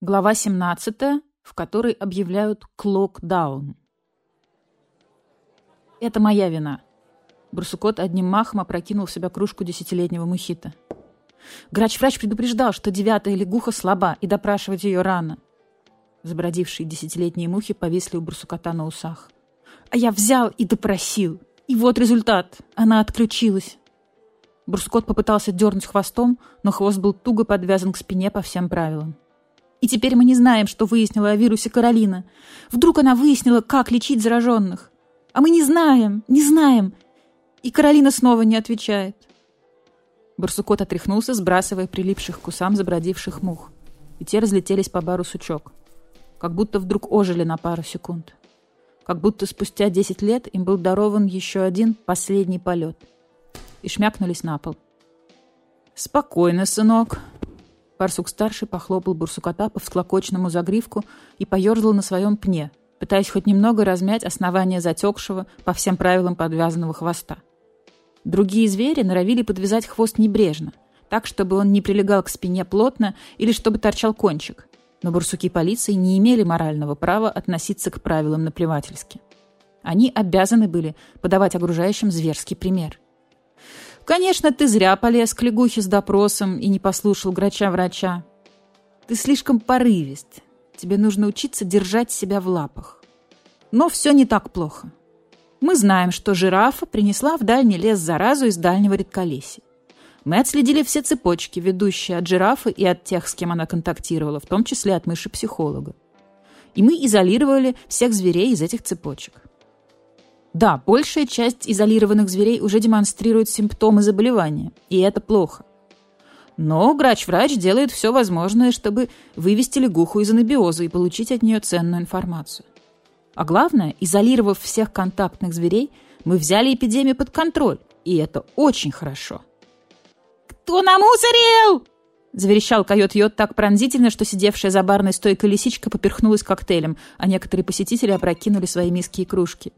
Глава 17, в которой объявляют «клокдаун». «Это моя вина». Барсукот одним махом опрокинул в себя кружку 10-летнего мохито. Грач-врач предупреждал, что 9-я лягуха слаба, и допрашивать ее рано. Забродившие 10-летние мухи повисли у Барсукота на усах. «А я взял и допросил. И вот результат. Она отключилась». Барсукот попытался дернуть хвостом, но хвост был туго подвязан к спине по всем правилам. «И теперь мы не знаем, что выяснила о вирусе Каролина. Вдруг она выяснила, как лечить зараженных. А мы не знаем. И Каролина снова не отвечает». Барсукот отряхнулся, сбрасывая прилипших к усам забродивших мух. И те разлетелись по бару сучок. Как будто вдруг ожили на пару секунд. Как будто спустя 10 лет им был дарован еще один последний полет. И шмякнулись на пол. «Спокойно, сынок». Барсук-старший похлопал Барсукота по всклокоченному загривку и поерзал на своем пне, пытаясь хоть немного размять основание затекшего, по всем правилам подвязанного хвоста. Другие звери норовили подвязать хвост небрежно, так, чтобы он не прилегал к спине плотно или чтобы торчал кончик. Но барсуки полиции не имели морального права относиться к правилам наплевательски. Они обязаны были подавать окружающим зверский пример. «Конечно, ты зря полез к лягухе с допросом и не послушал грача-врача. Ты слишком порывист. Тебе нужно учиться держать себя в лапах. Но все не так плохо. Мы знаем, что жирафа принесла в дальний лес заразу из дальнего редколесья. Мы отследили все цепочки, ведущие от жирафы и от тех, с кем она контактировала, в том числе от мыши-психолога. И мы изолировали всех зверей из этих цепочек. Да, большая часть изолированных зверей уже демонстрирует симптомы заболевания, и это плохо. Но грач-врач делает все возможное, чтобы вывести лягуху из анабиоза и получить от нее ценную информацию. А главное, изолировав всех контактных зверей, мы взяли эпидемию под контроль, и это очень хорошо. «Кто намусорил?» — заверещал койот-йод так пронзительно, что сидевшая за барной стойкой лисичка поперхнулась коктейлем, а некоторые посетители опрокинули свои миски и кружки.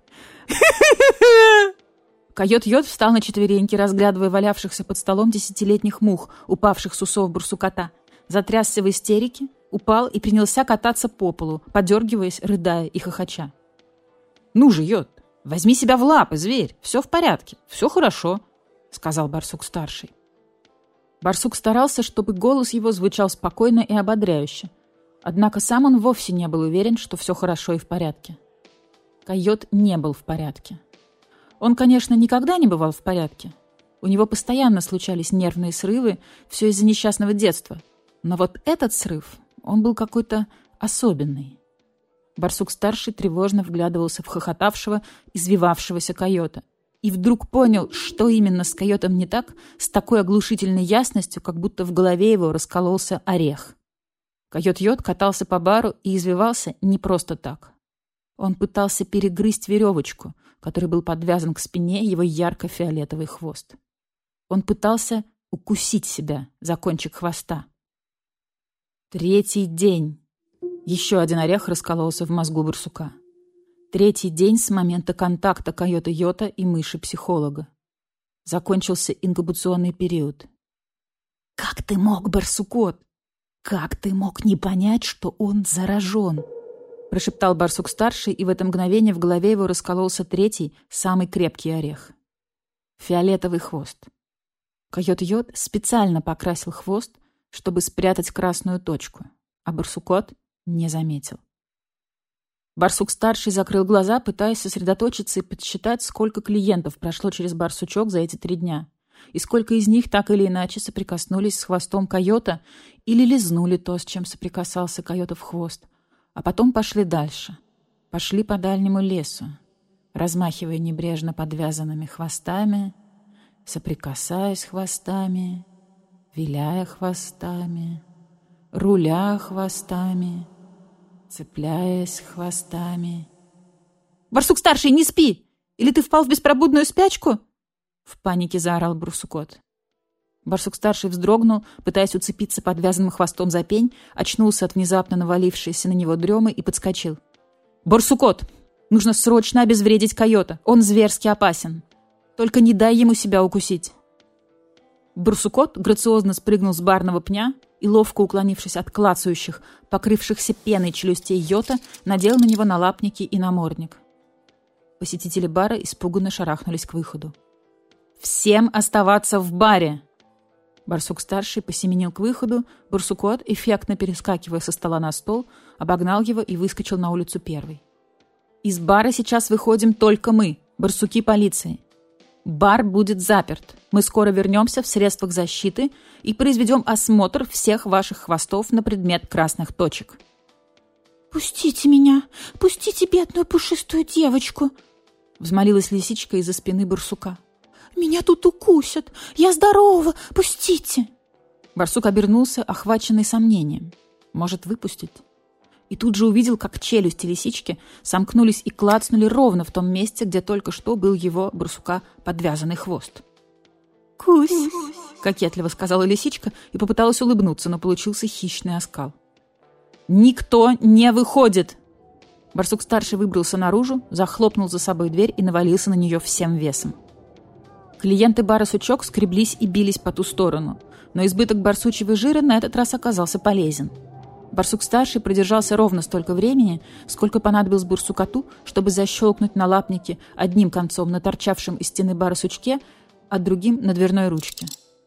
Койот-йод встал на четвереньки, разглядывая валявшихся под столом 10-летних мух, упавших с усов Барсукота, затрясся в истерике, упал и принялся кататься по полу, подергиваясь, рыдая и хохоча. «Ну же, йод, возьми себя в лапы, зверь, все в порядке, все хорошо», — сказал барсук-старший. Барсук старался, чтобы голос его звучал спокойно и ободряюще. Однако сам он вовсе не был уверен, что все хорошо и в порядке. Койот не был в порядке. Он, конечно, никогда не бывал в порядке. У него постоянно случались нервные срывы, все из-за несчастного детства. Но вот этот срыв, он был какой-то особенный. Барсук-старший тревожно вглядывался в хохотавшего, извивавшегося койота. И вдруг понял, что именно с койотом не так, с такой оглушительной ясностью, как будто в голове его раскололся орех. Койот-йод катался по бару и извивался не просто так. Он пытался перегрызть веревочку, который был подвязан к спине его ярко-фиолетовый хвост. Он пытался укусить себя за кончик хвоста. 3-й день. Еще один орех раскололся в мозгу барсука. 3-й день с момента контакта койота-йота и мыши-психолога. Закончился инкубационный период. «Как ты мог, барсукот? Как ты мог не понять, что он заражен?» Прошептал барсук-старший, и в это мгновение в голове его раскололся 3-й, самый крепкий орех. Фиолетовый хвост. Койот-йод специально покрасил хвост, чтобы спрятать красную точку, а барсукот не заметил. Барсук-старший закрыл глаза, пытаясь сосредоточиться и подсчитать, сколько клиентов прошло через барсучок за эти 3 дня, и сколько из них так или иначе соприкоснулись с хвостом койота или лизнули то, с чем соприкасался койотов хвост, а потом пошли дальше. Пошли по дальнему лесу, размахивая небрежно подвязанными хвостами, соприкасаясь хвостами, виляя хвостами, руля хвостами, цепляясь хвостами. «Барсук-старший, не спи! Или ты впал в беспробудную спячку?» В панике заорал барсукот. Барсук-старший вздрогнул, пытаясь уцепиться подвязанным хвостом за пень, очнулся от внезапно навалившейся на него дремы и подскочил. «Барсукот! Нужно срочно обезвредить койота! Он зверски опасен! Только не дай ему себя укусить!» Барсукот грациозно спрыгнул с барного пня, и, ловко уклонившись от клацающих, покрывшихся пеной челюстей йота, надел на него налапники и намордник. Посетители бара испуганно шарахнулись к выходу. «Всем оставаться в баре!» Барсук-старший посеменил к выходу, Барсукот, эффектно перескакивая со стола на стол, обогнал его и выскочил на улицу первый. «Из бара сейчас выходим только мы, барсуки полиции. Бар будет заперт. Мы скоро вернемся в средствах защиты и произведем осмотр всех ваших хвостов на предмет красных точек». «Пустите меня! Пустите бедную пушистую девочку!» взмолилась лисичка из-за спины барсука. «Меня тут укусят! Я здорова! Пустите!» Барсук обернулся, охваченный сомнением. Может, выпустить? И тут же увидел, как челюсти лисички сомкнулись и клацнули ровно в том месте, где только что был его, барсука, подвязанный хвост. «Кусь!» — кокетливо сказала лисичка и попыталась улыбнуться, но получился хищный оскал. «Никто не выходит!» Барсук-старший выбрался наружу, захлопнул за собой дверь и навалился на нее всем весом. Клиенты бара «Сучок» скреблись и бились по ту сторону, но избыток барсучьего жира на этот раз оказался полезен. Барсук-старший продержался ровно столько времени, сколько понадобилось барсукоту, чтобы защелкнуть налапники одним концом на торчавшем из стены бара сучке, а другим на дверной ручке.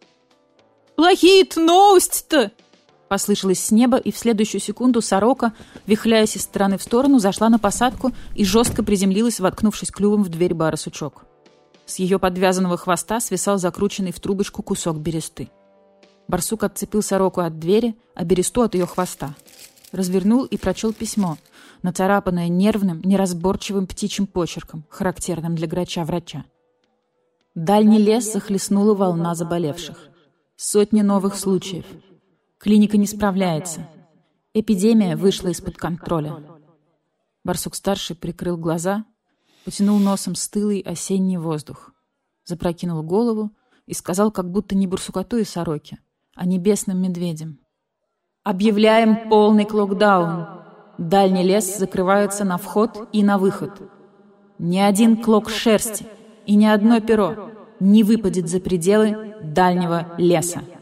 «Плохие новости-то!» послышалось с неба, и в следующую секунду сорока, вихляясь из стороны в сторону, зашла на посадку и жестко приземлилась, воткнувшись клювом в дверь бара «Сучок». С ее подвязанного хвоста свисал закрученный в трубочку кусок бересты. Барсук отцепил сороку от двери, а бересту от ее хвоста. Развернул и прочел письмо, нацарапанное нервным, неразборчивым птичьим почерком, характерным для грача-врача. Дальний лес захлестнула волна заболевших. Сотни новых случаев. Клиника не справляется. Эпидемия вышла из-под контроля. Барсук-старший прикрыл глаза, потянул носом стылый осенний воздух, запрокинул голову и сказал, как будто не барсукоту и сороке, а небесным медведям. «Объявляем полный локдаун. Дальний лес закрывается на вход и на выход. Ни один клок шерсти и ни одно перо не выпадет за пределы дальнего леса».